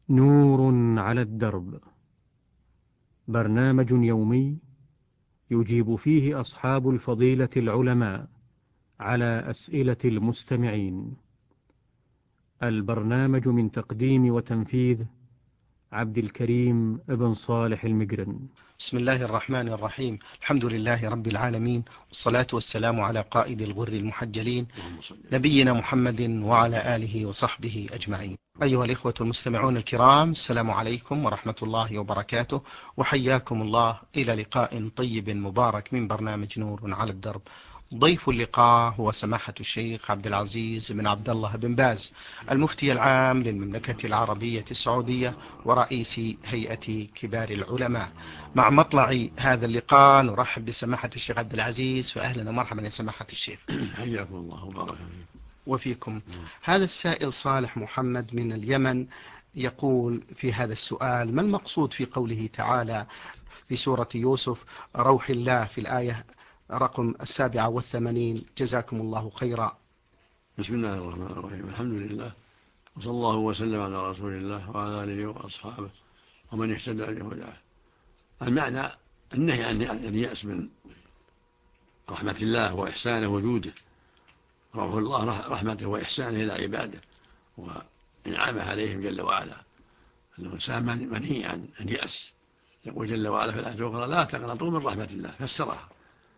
نور على الدرب، برنامج يومي يجيب فيه أصحاب الفضيلة العلماء على أسئلة المستمعين. البرنامج من تقديم وتنفيذ عبد الكريم بن صالح المقرن. بسم الله الرحمن الرحيم. الحمد لله رب العالمين، والصلاة والسلام على قائد الغر المحجلين نبينا محمد وعلى آله وصحبه أجمعين. أيها الإخوة المستمعون الكرام، السلام عليكم ورحمة الله وبركاته، وحياكم الله إلى لقاء طيب مبارك من برنامج نور على الدرب. ضيف اللقاء هو سماحة الشيخ عبد العزيز بن عبد الله بن باز، المفتي العام للمملكة العربية السعودية ورئيس هيئة كبار العلماء. مع مطلع هذا اللقاء نرحب بسماحة الشيخ عبد العزيز، فأهلا ومرحبا يا سماحة الشيخ. حياكم الله وبارك وفيكم. هذا السائل صالح محمد من اليمن يقول في هذا السؤال: ما المقصود في قوله تعالى في سورة يوسف روح الله في الآية رقم 87؟ جزاكم الله خيرا. بسم الله الرحمن الرحيم. الحمد لله، وصلى الله وسلم على رسول الله وعلى آله وأصحابه ومن اهتدى بهداه. المعنى النهي عن اليأس من رحمة الله وإحسانه وجوده، روح الله رحمته وإحسانه إلى عباده وإنعامه عليهم جل وعلا. أنه الإنسان منهي عن اليأس. يقول جل وعلا في الآية الأخرى: لا تقنطوا من رحمة الله، فسرها: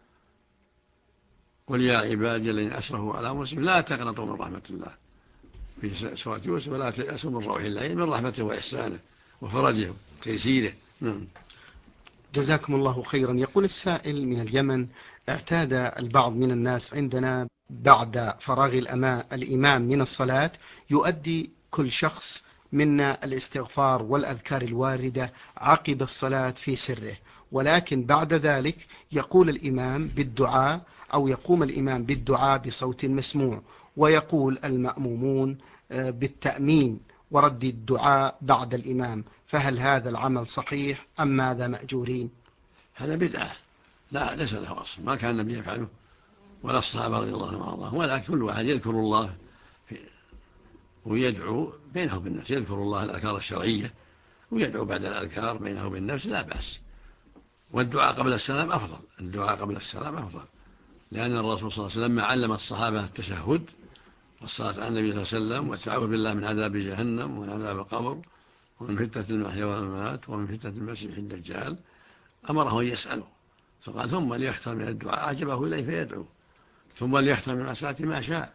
قل يا عبادي الذين أسرفوا على أنفسهم لا تقنطوا من رحمة الله في سورة يوسف، ولا تيأسوا من روح الله، من رحمته وإحسانه وفرجه وتيسيره. جزاكم الله خيرا. يقول السائل من اليمن: اعتاد البعض من الناس عندنا بعد فراغ الإمام من الصلاة يؤدي كل شخص منا الاستغفار والأذكار الواردة عقب الصلاة في سره، ولكن بعد ذلك يقول الإمام بالدعاء أو يقوم الإمام بالدعاء بصوت مسموع، ويقول المأمومون بالتأمين ورد الدعاء بعد الإمام، فهل هذا العمل صحيح أم ماذا مأجورين؟ هذا بدعة، لا ليس له أصل، ما كان النبي يفعله ولا الصحابة رضي الله عنهم وارضاهم، ولكن كل واحد يذكر الله ويدعو بينه وبين النفس، يذكر الله الأذكار الشرعية ويدعو بعد الأذكار بينه وبين النفس، لا بأس. والدعاء قبل السلام أفضل، الدعاء قبل السلام أفضل، لأن الرسول صلى الله عليه وسلم علم الصحابة التشهد والصلاة على النبي صلى الله عليه وسلم والتعوذ بالله من عذاب جهنم ومن عذاب القبر ومن فتنة المحيا والممات ومن فتنة المسيح الدجال. أمره أن يسأله، فقال: ثم ليختم من الدعاء أعجبه إليه فيدعو، ثم ليختم من الصلاة ما شاء.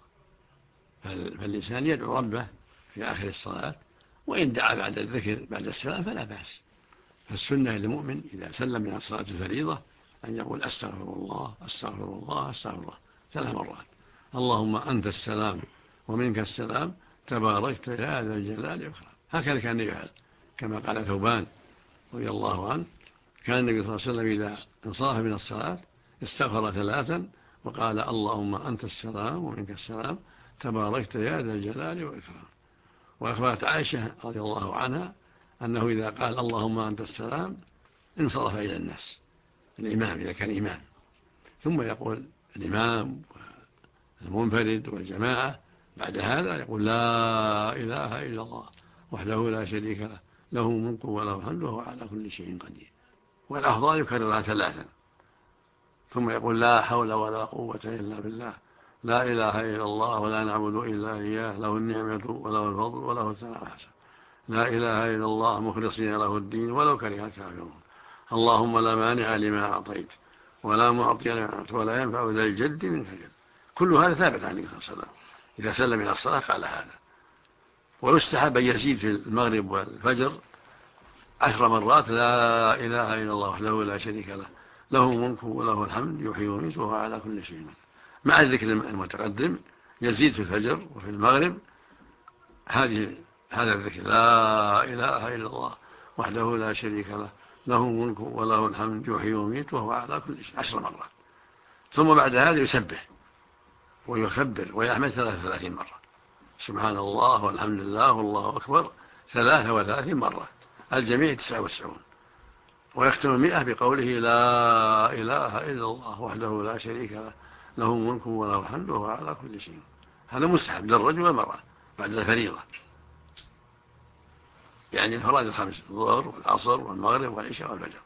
فالإنسان يدعو ربه في آخر الصلاة، وإن دعا بعد الذكر بعد السلام فلا بأس. فالسنة للمؤمن إذا سلم من الصلاة الفريضة أن يقول: أستغفر الله أستغفر الله أستغفر الله 3 مرات: اللهم أنت السلام ومنك السلام تباركت يا ذا الجلال والإكرام. هكذا كان يفعل، كما قال ثوبان رضي الله عنه: كان النبي صلى الله عليه وسلم إذا انصرف من الصلاة استغفر 3 وقال: اللهم أنت السلام ومنك السلام تباركت يا ذا الجلال والإكرام. وأخبرت عائشة رضي الله عنها أنه إذا قال اللهم أنت السلام انصرف إلى الناس، الإمام إذا كان إمام، ثم يقول الإمام والمنفرد والجماعة بعد هذا يقول: لا إله إلا الله وحده لا شريك له له الملك وله الحمد وهو على كل شيء قدير. والأفضل يكررها 3، ثم يقول: لا حول ولا قوة إلا بالله لا إله إلا الله ولا نعبد إلا إياه له النعمة وله الفضل وله الثناء الحسن لا إله إلا الله مخلصين له الدين ولو كره الكافرون. اللهم لا مانع لما أعطيت ولا معطي لما أعطيت ولا ينفع ذا الجد منك الجد. كل هذا ثابت عن النبي صلى الله عليه وسلم، إذا سلم من الصلاة قال هذا. ويستحب أن يزيد في المغرب والفجر 10 مرات: لا إله إلا الله وحده لا شريك له له الملك وله الحمد يحيي ويميت وهو على كل شيء قدير. مع الذكر المتقدم يزيد في الفجر وفي المغرب هذا الذكر: لا إله إلا الله وحده لا شريك له له الملك وله الحمد يحيي ويميت وهو على كل شيء 10 مرات. ثم بعد هذا يسبح ويكبر ويحمد 33 مرة: سبحان الله والحمد لله والله أكبر 33 مرة، الجميع 99. ويختم 100 بقوله: لا إله إلا الله وحده لا شريك له له الملك وله الحمد وهو على كل شيء. هذا مستحب للرجل والمرأة بعد الفريضة. يعني الفرائض الخمس: الظهر والعصر والمغرب والعشاء والفجر.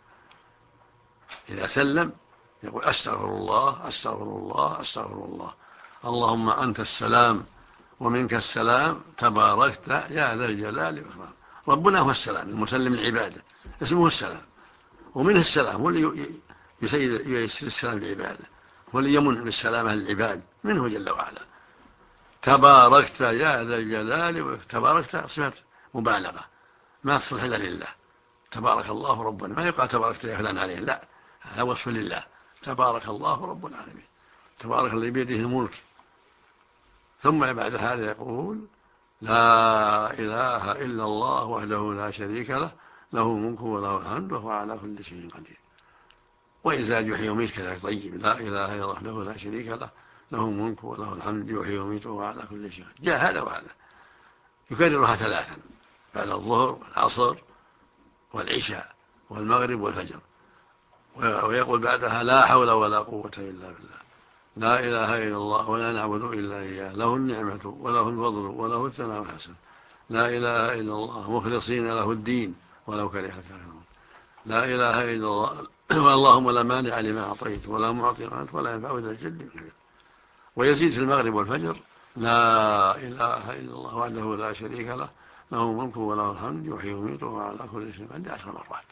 إذا سلم يقول: أستغفر الله أستغفر الله أستغفر الله، اللهم أنت السلام ومنك السلام تباركت يا ذا الجلال والإكرام. ربنا هو السلام المسلم العبادة، اسمه السلام، ومنه السلام، هو اللي ييسر السلام للعبادة، هو اللي يمن بالسلامة للعباد منه جل وعلا. تباركت يا ذا الجلال، تباركت صفة مبالغة ما تصلح إلا لله. تبارك الله ربنا، ما يقال تباركت يا فلان عليه، لا، هذا وصف لله. تبارك الله رب العالمين، تبارك الذي بيده الملك. ثم بعد هذا يقول: لا إله إلا الله وحده لا شريك له، له الملك وله الحمد وهو على كل شيء قدير. وإن زاد يحيي ويميت كذلك طيب: لا إله إلا الله وحده لا شريك له، له الملك وله الحمد يحيي ويميت وهو على كل شيء. جاء هذا وهذا، يكررها ثلاثا بعد الظهر والعصر والعشاء والمغرب والفجر، ويقول بعدها: لا حول ولا قوة إلا بالله، لا إله إلا الله ولا نعبد إلا إياه، له النعمة وله الفضل وله الثناء الحسن، لا إله إلا الله مخلصين له الدين ولو كره الكافرون، لا إله إلا الله اللهم لا مانع لما أعطيت ولا معطي لما أنت ولا ينفع ذا الجد منك. ويزيد في المغرب والفجر: لا إله إلا الله وحده لا شريك له، له الملك وله الحمد يحيي ويميت وهو على كل شيء قدير 10 مرات.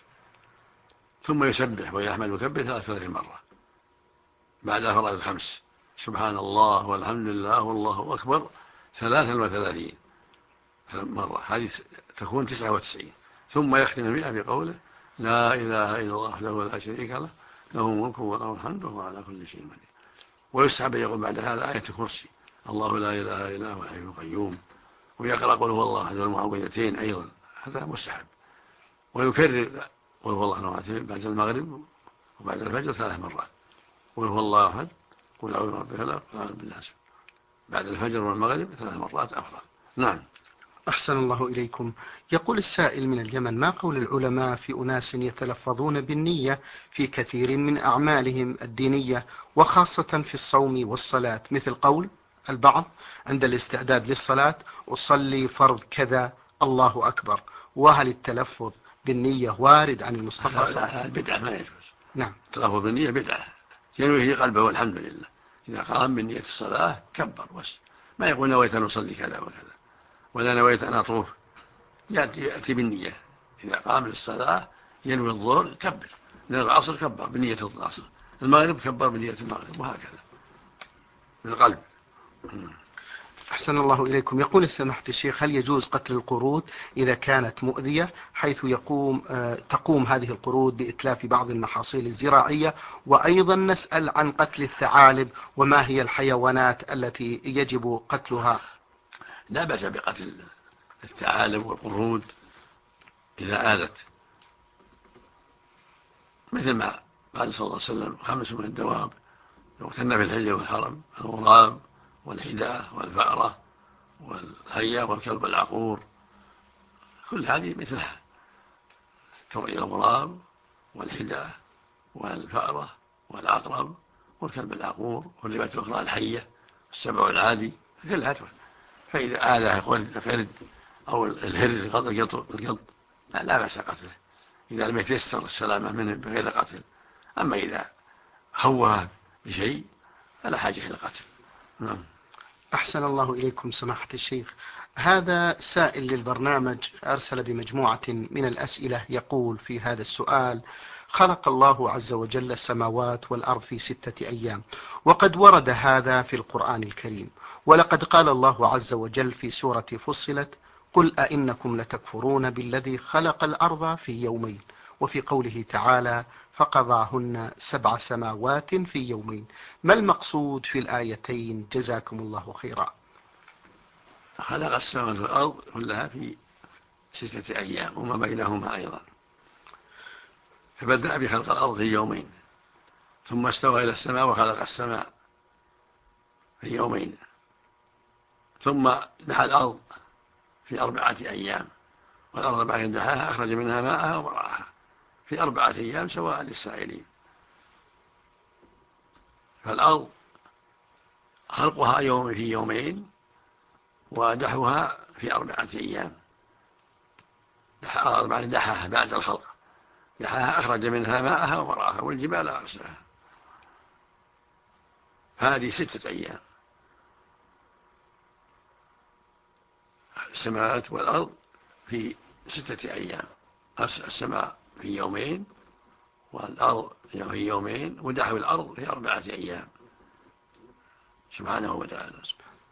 ثم يسبح ويحمد ويكبر 33 مرة بعد الفرائض الخمس: سبحان الله والحمد لله والله أكبر 33 مرة، هذه تكون 99. ثم يختم 100 بقوله: لا إله إلا الله وحده لا شريك له، له الملك وله الحمد وهو على كل شيء قدير. ويسحب يقول بعد هذا آية الكرسي: الله لا إله إلا هو الحي القيوم. ويقرأ قل هو الله أحد والمعوذتين أيضا، هذا مستحب. ويكرر قل هو الله أحد بعد المغرب وبعد الفجر 3 مرات: قل هو الله أحد، قل أعوذ برب الفلق، قل أعوذ بالناس، بعد الفجر والمغرب 3 مرات أفضل. نعم. أحسن الله إليكم. يقول السائل من اليمن: ما قول العلماء في أناس يتلفظون بالنية في كثير من أعمالهم الدينية وخاصة في الصوم والصلاة، مثل قول البعض عند الاستعداد للصلاة: أصلي فرض كذا الله أكبر؟ وهل التلفظ بالنية وارد عن المصطفى صلى الله عليه وسلم؟ بدعة ما يجوز. نعم. التلفظ بالنية بدعة، ينوي في قلبه والحمد لله. إذا قام بالنية الصلاة كبر بس، ما يقول نويت أن أصلي كذا وكذا ولا نويت أن أطوف. يأتي بالنية. إذا قام للصلاة ينوي الظهر كبر، نوي العصر كبر بنية العصر، المغرب كبر بنية المغرب، وهكذا بالقلب. أحسن الله إليكم. يقول سماحة الشيخ: هل يجوز قتل القرود إذا كانت مؤذية، حيث تقوم هذه القرود بإتلاف بعض المحاصيل الزراعية؟ وأيضا نسأل عن قتل الثعالب، وما هي الحيوانات التي يجب قتلها؟ لا بأس بقتل الثعالب والقرود إذا آلت، مثل ما قال صلى الله عليه وسلم: 5 من الدواب يقتلن في الحل والحرم: الغراب والحداة والفأرة والهية والكلب العقور. كل هذه مثلها، الغراب والحداة والفأرة والعقرب والكلب العقور، والرواية الأخرى الحية السبع العادي، كلها. فإذا آله القرد أو الهر القط لا بأس قتله إذا لم يتيسر السلامة منه بغير قتل. أما إذا خوها بشيء فلا حاجة إلى قتل. نعم. أحسن الله إليكم سماحة الشيخ. هذا سائل للبرنامج أرسل بمجموعة من الأسئلة، يقول في هذا السؤال: خلق الله عز وجل السماوات والأرض في 6 أيام، وقد ورد هذا في القرآن الكريم، ولقد قال الله عز وجل في سورة فصلت: قل أئنكم لتكفرون بالذي خلق الأرض في يومين، وفي قوله تعالى: فقضاهن 7 سماوات في يومين. ما المقصود في الآيتين؟ جزاكم الله خيرا. خلق السماوات والأرض كلها في 6 أيام وما بينهما أيضا، فبدأ بخلق الأرض في يومين، ثم استوى إلى السماء وخلق السماء في يومين، ثم دحى الأرض في 4 أيام، والأرض بعد دحاها أخرج منها ماءها ومرعاها في 4 أيام سواء للسائلين. فالأرض خلقها في يومين ودحوها في 4 أيام. بعد دحاها بعد الخلق، دحاها أخرج منها ماءها ومرعاها والجبال أرساها. هذه 6 أيام. السماوات والأرض في 6 أيام، السماء في يومين والأرض في يومين، ودحو الأرض في 4 أيام سبحانه وتعالى.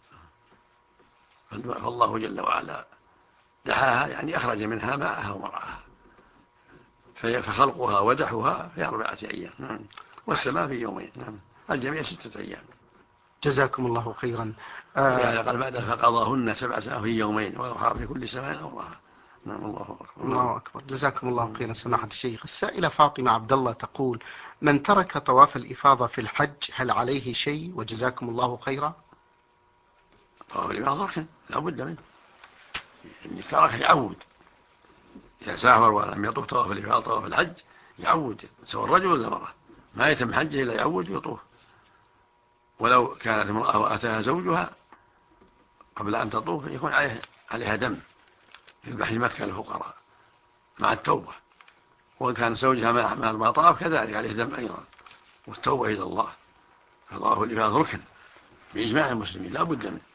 فالله جل وعلا دحاها يعني أخرج منها ماءها ومرعاها، فخلقها ودحها في 4 أيام. والسماء في يومين. الجميع 6 أيام. جزاكم الله خيرا. يعني قال بعد فقضاهن 7 سنين في يومين وأوحى في كل سماء أمرها. الله أكبر. الله أكبر. جزاكم الله خيرا سماحة الشيخ. السائلة فاطمة عبد الله تقول: من ترك طواف الإفاضة في الحج هل عليه شيء؟ وجزاكم الله خيرا. طواف الإفاضة ركن لا بد منه، إن ترك يعود. إذا سافر ولم يطوف طواف الإفاضة طواف الحج يعود، سواء الرجل ولا المرأة، ما يتم حجه إلا يعود ويطوف. ولو كانت امرأة وأتاها زوجها قبل أن تطوف يكون عليها دم يذبح في مكة للفقراء مع التوبة، وإن كان زوجها ما طاف كذلك عليه دم أيضا والتوبة إلى الله. فطواف الإفاضة ركن بإجماع المسلمين لا بد منه،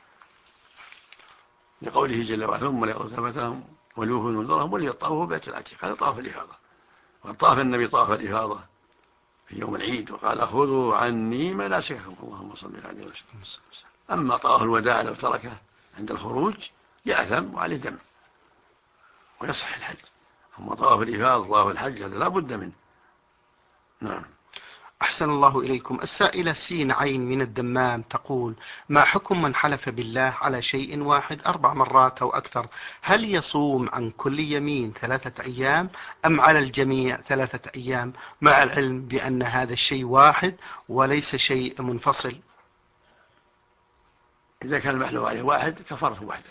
لقوله جل وعلا: ثم ليقضوا تفتهم وليوفوا نذورهم وليطوفوا بيت العتيق. هذا طواف الإفاضة. وطاف النبي طواف الإفاضة في يوم العيد وقال: خذوا عني مناسككم. اللهم صل عليه وسلم. أما طواف الوداع لو تركه عند الخروج يأثم وعليه دم ويصح الحج. أما طواف الإفاضة طواف الحج هذا لا بد منه. نعم. أحسن الله إليكم. السائلة سين عين من الدمام تقول: ما حكم من حلف بالله على شيء واحد 4 مرات أو أكثر؟ هل يصوم عن كل يمين 3 أيام أم على الجميع 3 أيام، مع العلم بأن هذا الشيء واحد وليس شيء منفصل؟ إذا كان المحلوف عليه واحد كفرته واحدة.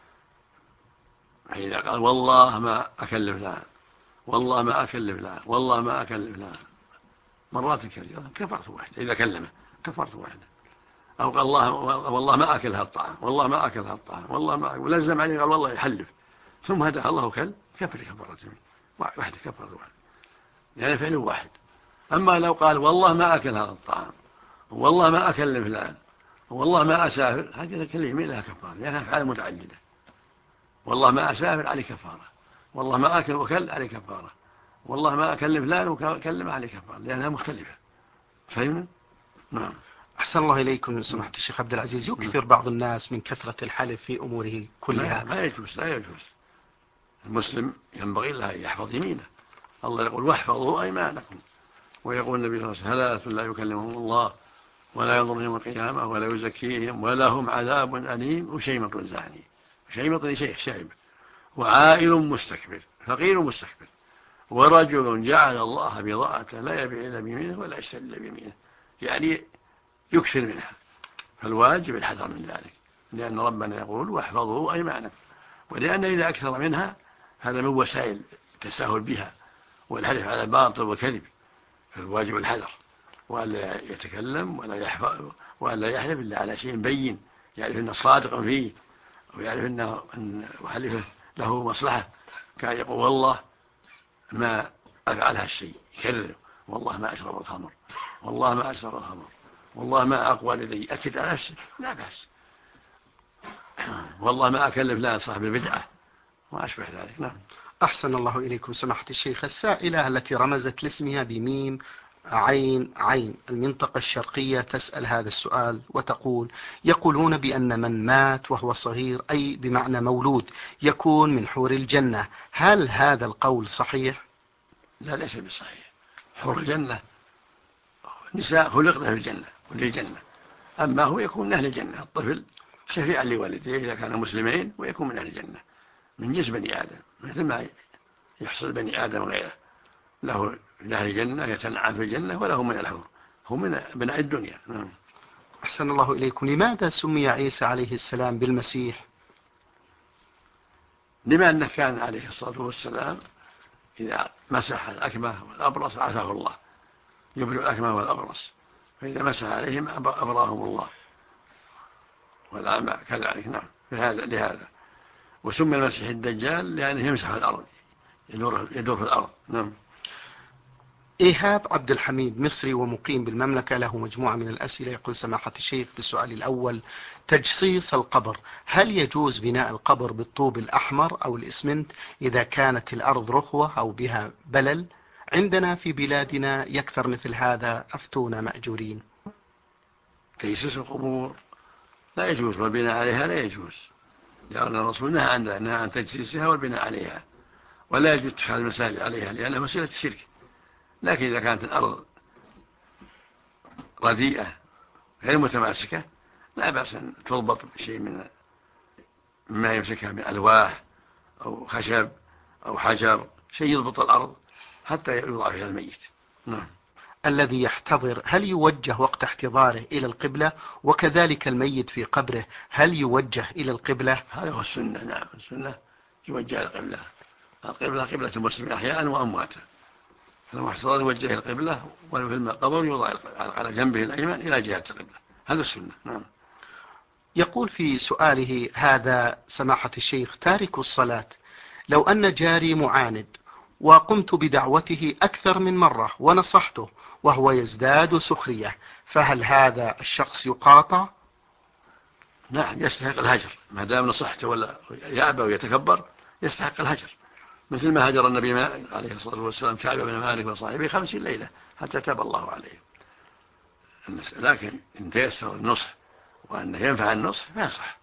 إذا قال والله ما أكلف لها، والله ما أكلف لها، والله ما أكلف لها مرات كثيرة كفرته واحدة. إذا كلمه كفرته واحدة. أو قال والله ما أكل هالطعام، والله ما أكل هالطعام، والله ما، ولزم عليه قال والله يحلف، ثم هداه الله كل كفر كفرته واحدة كفرته واحدة، يعني فعله واحد. أما لو قال والله ما أكل هذا الطعام، والله ما أكل فلان، والله ما أسافر، هذه كلمة لها كفارة لأنها أفعال متعددة. والله ما أسافر عليه كفارة، والله ما أكل وكل عليه كفارة، والله ما أكلم فلان وكلم عليه كفارة لأنها مختلفة. فهمنا؟ نعم. أحسن الله إليكم. سماحة الشيخ عبد العزيز، يكثر بعض الناس من كثرة الحلف في أموره كلها. ما يجوز، لا يجوز. المسلم ينبغي له أن يحفظ يمينه. الله يقول: واحفظوا أيمانكم. ويقول النبي صلى الله عليه وسلم: 3 لا يكلمهم الله ولا ينظر يوم القيامة ولا يزكيهم ولهم عذاب أليم وشيمة زاني. شيمة شيخ شايب، وعائل مستكبر، فقير مستكبر، ورجل جعل الله بضاعة لا يبيع إلا بيمينه ولا يشتري إلا بيمينه، يعني يكثر منها. فالواجب الحذر من ذلك، لأن ربنا يقول: واحفظوا أيمانكم. ولأن إذا أكثر منها هذا من وسائل التساهل بها والحلف على الباطل والكذب. فالواجب الحذر، وألا يتكلم وألا يحلف إلا على شيء بين يعرف أن الصادق فيه، ويعرف أن وحلفه له مصلحة. كان يقول: والله ما أفعل هالشيء، يكرر: والله ما أشرب الخمر، والله ما أشرب الخمر، والله ما أقوى لدي، أكد على نفسه لا بأس. والله ما أكلف لا صاحب البدعة وما أشبه ذلك. نعم. أحسن الله إليكم سماحة الشيخ. السائلة التي رمزت لاسمها بميم عين عين المنطقة الشرقية تسأل هذا السؤال وتقول: يقولون بأن من مات وهو صغير، أي بمعنى مولود، يكون من حور الجنة، هل هذا القول صحيح؟ لا، ليس بصحيح. حور الجنة نساء خلقنا في الجنة وللجنة، أما هو يكون من أهل الجنة. الطفل شفيعا لوالديه إذا كان مسلمين، ويكون من أهل الجنة من جنس بني آدم، مثل ما يحصل بني آدم غيره، له من أهل الجنة يتنعم في الجنة وله من الحور، هم من بناء الدنيا. أحسن الله إليكم. لماذا سمي عيسى عليه السلام بالمسيح؟ لما أنه كان عليه الصلاة والسلام إذا مسح الأكمة والأبرص عافاه الله، يبرئ الأكمة والأبرص، فإذا مسح عليهم أبراهم الله، والأعمى كذلك. نعم. لهذا وسمي المسيح الدجال لأنه يمسح الأرض، يدور في الأرض. نعم. إيهاب عبد الحميد مصري ومقيم بالمملكة له مجموعة من الأسئلة. يقول سماحة الشيخ بالسؤال الأول: تجصيص القبر، هل يجوز بناء القبر بالطوب الأحمر أو الإسمنت إذا كانت الأرض رخوة أو بها بلل؟ عندنا في بلادنا يكثر مثل هذا، أفتونا مأجورين. تجسيس القبور لا يجوز، والبناء عليها لا يجوز، لأن الرسول نهى عن تجسيسها والبناء عليها، ولا يجوز اتخاذ المساجد عليها لأنها وسيلة الشرك. لكن إذا كانت الأرض رديئة غير متماسكة لا بأس أن تربط بشيء من ما يمسكها من ألواح أو خشب أو حجر، شيء يضبط الأرض حتى يوضع فيها الميت. نعم. الذي يحتضر هل يوجه وقت احتضاره إلى القبلة؟ وكذلك الميت في قبره هل يوجه إلى القبلة؟ هذا هو السنة. نعم، السنة يوجه إلى القبلة. القبلة قبلة المسلمين أحياء وأمواتا، فلو احتضر يوجه إلى القبلة، وفي القبر يوضع على جنبه الأيمن إلى جهة القبلة. هذا السنة. نعم. يقول في سؤاله هذا سماحة الشيخ: تارك الصلاة، لو أن جاري معاند وقمت بدعوته أكثر من مرة ونصحته وهو يزداد سخرية، فهل هذا الشخص يقاطع؟ نعم، يستحق الهجر ما دام نصحته ولا يأبى ويتكبر، يستحق الهجر، مثل ما هجر النبي عليه الصلاة والسلام كعب بن مالك وصاحبه 50 ليلة حتى تاب الله عليه. لكن إن تيسر النصح وأنه ينفع النصح فيصح،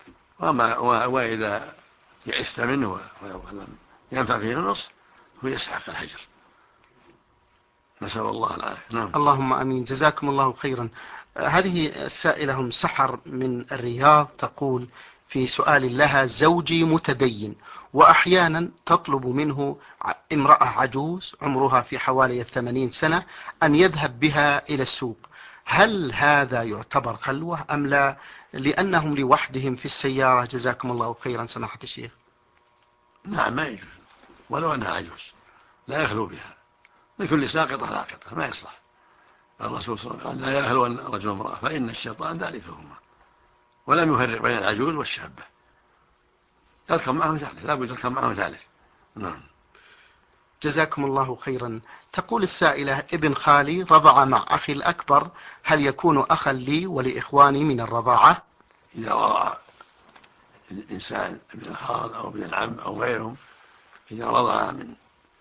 وإذا يئست منه ولم ينفع فيه النصح هو يستحق الهجر. نسأل الله العافية. نعم. اللهم أمين، جزاكم الله خيرا. هذه السائلة أم سحر من الرياض تقول في سؤال لها: زوجي متدين وأحيانا تطلب منه امرأة عجوز عمرها في حوالي 80 سنة أن يذهب بها إلى السوق، هل هذا يعتبر خلوة أم لا؟ لأنهم لوحدهم في السيارة. جزاكم الله خيرا سماحة الشيخ. نعم، ما يجوز ولو أنها عجوز، لا يخلو بها، لكل ساقطة لاقطة، ما يصلح. الرسول صلى الله عليه وسلم قال: لا يخلو رجل امرأة فإن الشيطان ثالثهما، ولم يفرق بين العجوز والشابة، تركب معه ثالث، لا بد تركب معه ثالث. نعم. جزاكم الله خيرا. تقول السائلة: ابن خالي رضع مع أخي الأكبر، هل يكون أخا لي ولإخواني من الرضاعة؟ إذا رضع الإنسان ابن الخال أو ابن العم أو غيرهم، إذا رضع من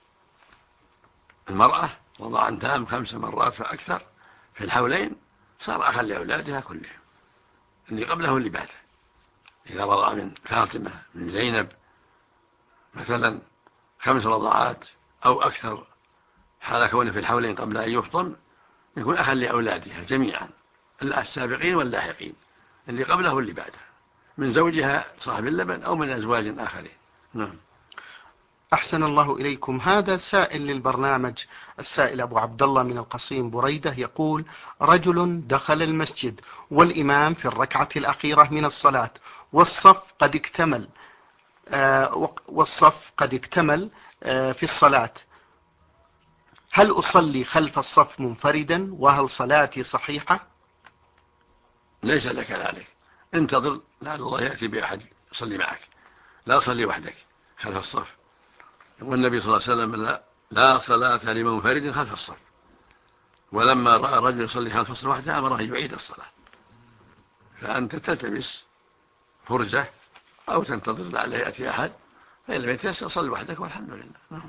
المرأة رضعا تام 5 مرات فأكثر في الحولين صار أخا لأولادها كلهم، اللي قبله واللي بعده. إذا رضع من فاطمة من زينب مثلا 5 رضعات أو أكثر حال كونه في الحولين قبل أن يفطم، يكون أخا لأولادها جميعا، السابقين واللاحقين، اللي قبله واللي بعده، من زوجها صاحب اللبن أو من أزواج آخرين. نعم. أحسن الله إليكم. هذا سائل للبرنامج، السائل أبو عبد الله من القصيم بريدة، يقول: رجل دخل المسجد والإمام في الركعة الأخيرة من الصلاة والصف قد اكتمل في الصلاة، هل أصلي خلف الصف منفردا وهل صلاتي صحيحة؟ ليس لك ذلك، انتظر لعل الله يأتي بأحد يصلي معك، لا تصلي وحدك خلف الصف. والنبي صلى الله عليه وسلم: لا صلاة لمنفرد خلف الصف. ولما رأى رجل يصلي خلف الصف وحده أمره يعيد الصلاة. فأنت تلتمس فرجة أو تنتظر لعل يأتي أحد، فإن لم يتيسر صلي وحدك والحمد لله.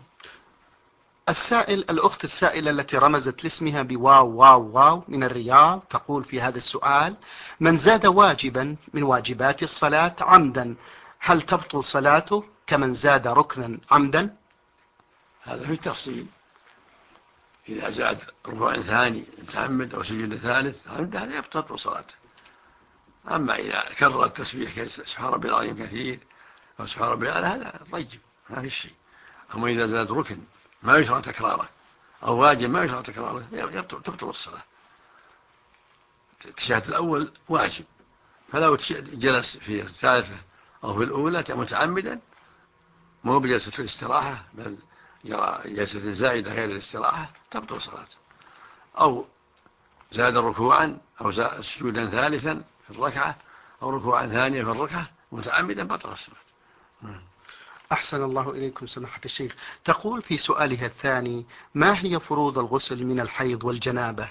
الأخت السائلة التي رمزت لاسمها بواو واو واو من الرياض تقول في هذا السؤال: من زاد واجبا من واجبات الصلاة عمدا، هل تبطل صلاته كمن زاد ركنا عمدا؟ هذا في التفصيل، إذا زاد ركوع ثاني متعمد أو سجود ثالث عمدا هذا يبطل صلاته. أما إذا كرر التسبيح سبحان ربي العظيم كثير أو سبحان ربي الأعلى هذا طيب ما في شيء. أما إذا زاد ركن ما يشرع تكراره أو واجب ما يشرع تكراره تبطل الصلاة. التشهد الأول واجب، فلو جلس في الثالثة أو في الأولى متعمدا مو بجلسة الاستراحة بل يرى جلسة زائدة غير الاستراحة تبطل صلاته، أو زاد ركوعا أو سجودا ثالثا في الركعة أو ركوعا ثانيا في الركعة متعمدا بطل الصلاة. أحسن الله إليكم سماحة الشيخ. تقول في سؤالها الثاني: ما هي فروض الغسل من الحيض والجنابة؟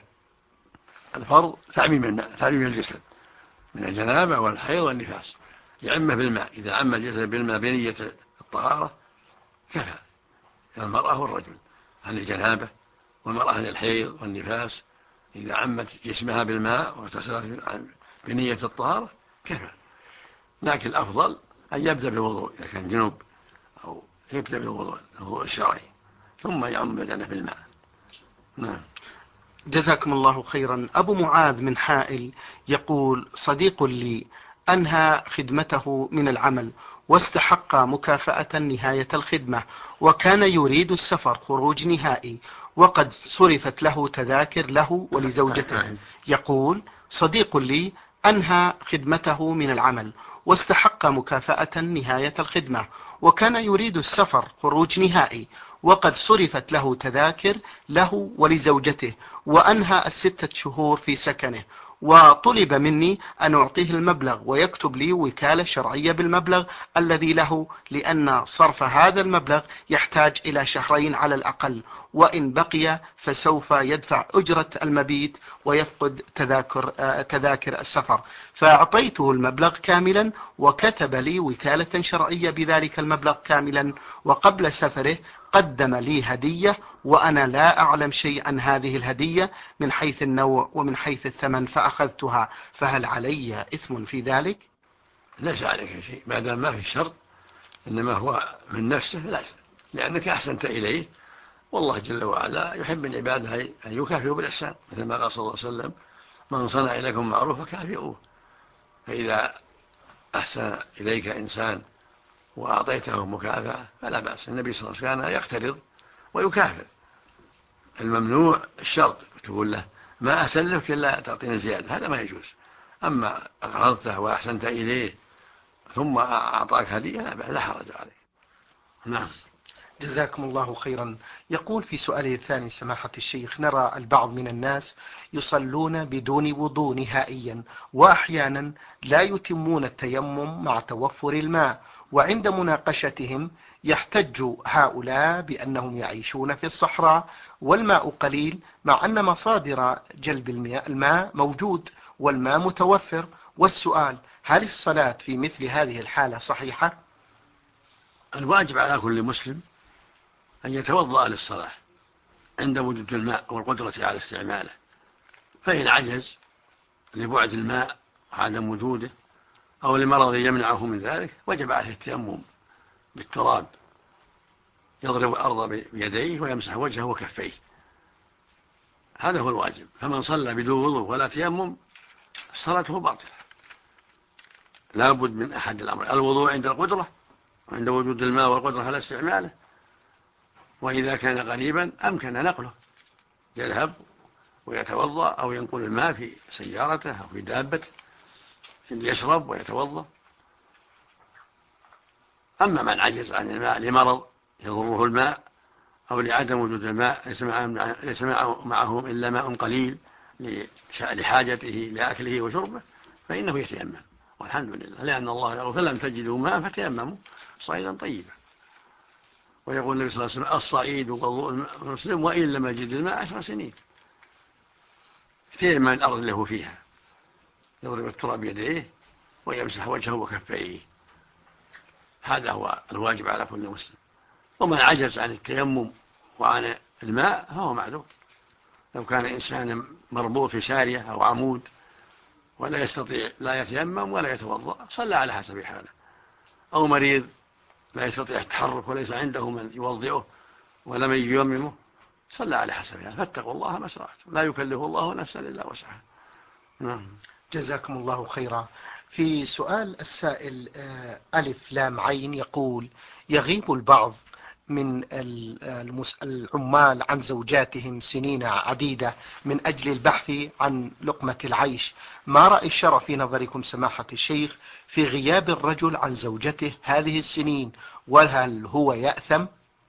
الفرض تعميم الماء، تعميم الجسد من الجنابة والحيض والنفاس، يعمه بالماء. إذا عم الجسد بالماء بنية الطهارة كفى المرأة والرجل عن الجنابة، والمرأة عن الحيض والنفاس إذا عمت جسمها بالماء واغتسلت بنية الطهارة كفى. لكن الأفضل أن يبدأ بالوضوء إذا كان جنوب، أو يبدأ بالوضوء الشرعي ثم يعم بدنه بالماء. نعم. جزاكم الله خيرا. أبو معاذ من حائل يقول: صديق لي أنهى خدمته من العمل واستحق مكافأة نهاية الخدمة، وكان يريد السفر خروج نهائي، وقد صرفت له تذاكر له ولزوجته. يقول: صديق لي أنهى خدمته من العمل واستحق مكافأة نهاية الخدمة، وكان يريد السفر خروج نهائي، وقد صرفت له تذاكر له ولزوجته، وأنهى 6 شهور في سكنه، وطلب مني أن أعطيه المبلغ ويكتب لي وكالة شرعية بالمبلغ الذي له، لأن صرف هذا المبلغ يحتاج إلى 2 شهر على الأقل، وإن بقي فسوف يدفع أجرة المبيت ويفقد تذاكر السفر. فأعطيته المبلغ كاملا وكتب لي وكالة شرعية بذلك المبلغ كاملا، وقبل سفره قدم لي هدية، وأنا لا أعلم شيء عن هذه الهدية من حيث النوع ومن حيث الثمن، فأخذتها، فهل علي إثم في ذلك؟ ليس عليك شيء ما دام ما في الشرط، إنما هو من نفسه لازم، لأنك أحسنت إليه، والله جل وعلا يحب من عباده أن يكافئوا بالإحسان، مثل ما قال صلى الله عليه وسلم: من صنع إليكم معروفا كافئوه. فإذا أحسن إليك إنسان وأعطيته مكافأة فلا بأس. النبي صلى الله عليه وسلم كان يقترض ويكافئ. الممنوع الشرط، تقول له ما أسلفك إلا تعطينا زيادة، هذا ما يجوز. أما أقرضته وأحسنت إليه ثم أعطاك هدية لا حرج عليه. نعم. جزاكم الله خيرا. يقول في سؤاله الثاني: سماحة الشيخ، نرى البعض من الناس يصلون بدون وضوء نهائيا، وأحيانا لا يتمون التيمم مع توفر الماء، وعند مناقشتهم يحتج هؤلاء بأنهم يعيشون في الصحراء والماء قليل، مع أن مصادر جلب الماء موجود والماء متوفر. والسؤال: هل الصلاة في مثل هذه الحالة صحيحة؟ الواجب على كل مسلم أن يتوضأ للصلاة عند وجود الماء والقدرة على استعماله، فإن عجز لبعد الماء وعدم وجوده أو لمرض يمنعه من ذلك وجب عليه التيمم بالتراب، يضرب الأرض بيديه ويمسح وجهه وكفيه، هذا هو الواجب. فمن صلى بدون وضوء ولا تيمم صلاته باطلة. لا بد من أحد الأمر: الوضوء عند القدرة وعند وجود الماء والقدرة على استعماله، وإذا كان قريبا أمكن نقله، يذهب ويتوضأ أو ينقل الماء في سيارته أو في دابته يشرب ويتوضأ. أما من عجز عن الماء لمرض يضره الماء أو لعدم وجود الماء ليس معه إلا ماء قليل لحاجته لأكله وشربه، فإنه يتيمم، والحمد لله، لأن الله يقول: فلم تجدوا ماء فتيمموا صعيدا طيبا. ويقول النبي صلى الله عليه وسلم: الصعيد وضوء المسلم وإن لم يجد الماء 10 سنين. يتيمم الأرض له فيها، يضرب التراب بيديه ويمسح وجهه وكفيه، هذا هو الواجب على كل مسلم. ومن عجز عن التيمم وعن الماء فهو معذور. لو كان إنسان مربوط في سارية أو عمود ولا يستطيع لا يتيمم ولا يتوضأ صلى على حسب حاله، أو مريض لا يستطيع التحرك وليس عنده من يوضئه ولا من ييممه صلى على حسب حاله. فاتقوا الله ما استطعتم، لا يكلف الله نفسا إلا وسعها. نعم. جزاكم الله خيرا. في سؤال السائل ألف لام عين يقول: يغيب البعض من العمال عن زوجاتهم سنين عديدة من أجل البحث عن لقمة العيش، ما رأي الشرع في نظركم سماحة الشيخ في غياب الرجل عن زوجته هذه السنين، وهل هو يأثم؟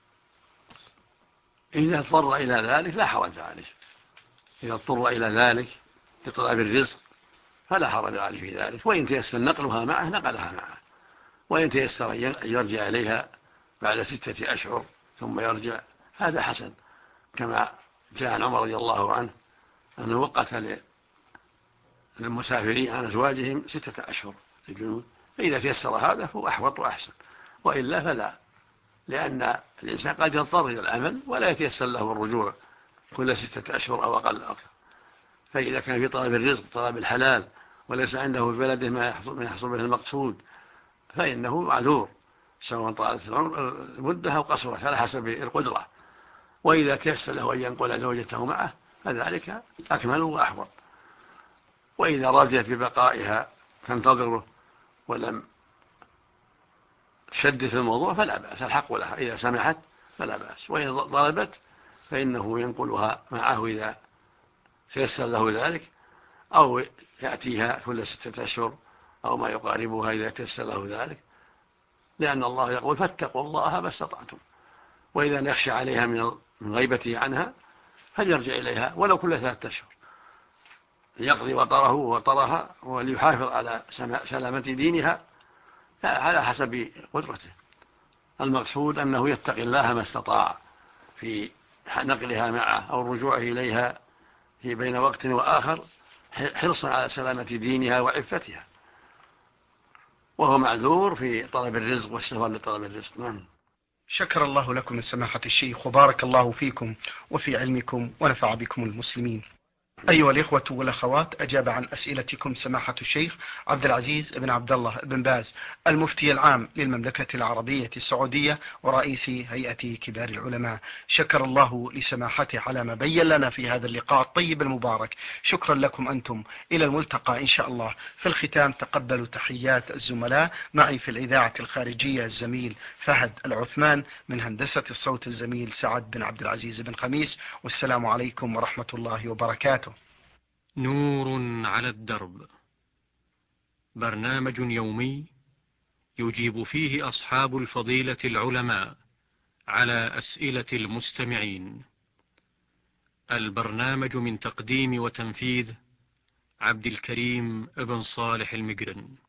إذا اضطر إلى ذلك لا حرج عليه، إذا اضطر إلى ذلك لطلب الرزق فلا حرج عليه في ذلك، وإن تيسر نقلها معه نقلها معه، وإن تيسر أن يرجع إليها بعد 6 أشهر ثم يرجع، هذا حسن، كما جاء عن عمر رضي الله عنه أنه وقت للمسافرين عن أزواجهم 6 أشهر للجنود، فإذا تيسر هذا فهو أحوط وأحسن، وإلا فلا، لأن الإنسان قد يضطر إلى العمل ولا يتيسر له الرجوع كل 6 أشهر أو أقل أكثر. فإذا كان في طلب الرزق طلب الحلال وليس عنده في بلده ما يحصل به المقصود فإنه معذور، سواء طالت المدة أو قصرت على حسب القدرة. وإذا تيسر له أن ينقل زوجته معه فذلك أكمل وأحوط. وإذا رجت ببقائها تنتظره ولم تشدد في الموضوع فلا بأس، الحق لها إذا سمحت فلا بأس، وإن ضربت فإنه ينقلها معه إذا تيسر له ذلك، أو يأتيها كل 6 أشهر أو ما يقاربها إذا تيسر له ذلك، لأن الله يقول فاتقوا الله ما استطعتم. وإذا يخشى عليها من غيبته عنها فليرجع إليها ولو كل 3 أشهر ليقضي وطره وطرها وليحافظ على سلامة دينها على حسب قدرته. المقصود أنه يتقي الله ما استطاع في نقلها معه أو الرجوع إليها في بين وقت وآخر، حرصا على سلامة دينها وعفتها، وهو معذور في طلب الرزق والسفر لطلب الرزق. نعم. شكر الله لكم سماحة الشيخ وبارك الله فيكم وفي علمكم ونفع بكم المسلمين. أيها الإخوة والأخوات، أجاب عن أسئلتكم سماحة الشيخ عبد العزيز بن عبد الله بن باز، المفتي العام للمملكة العربية السعودية ورئيس هيئة كبار العلماء. شكر الله لسماحته على ما بين لنا في هذا اللقاء الطيب المبارك. شكرا لكم أنتم، إلى الملتقى إن شاء الله. في الختام تقبلوا تحيات الزملاء، معي في الإذاعة الخارجية الزميل فهد العثمان، من هندسة الصوت الزميل سعد بن عبد العزيز بن خميس، والسلام عليكم ورحمة الله وبركاته. نور على الدرب، برنامج يومي يجيب فيه أصحاب الفضيلة العلماء على أسئلة المستمعين. البرنامج من تقديم وتنفيذ عبد الكريم ابن صالح المقرن.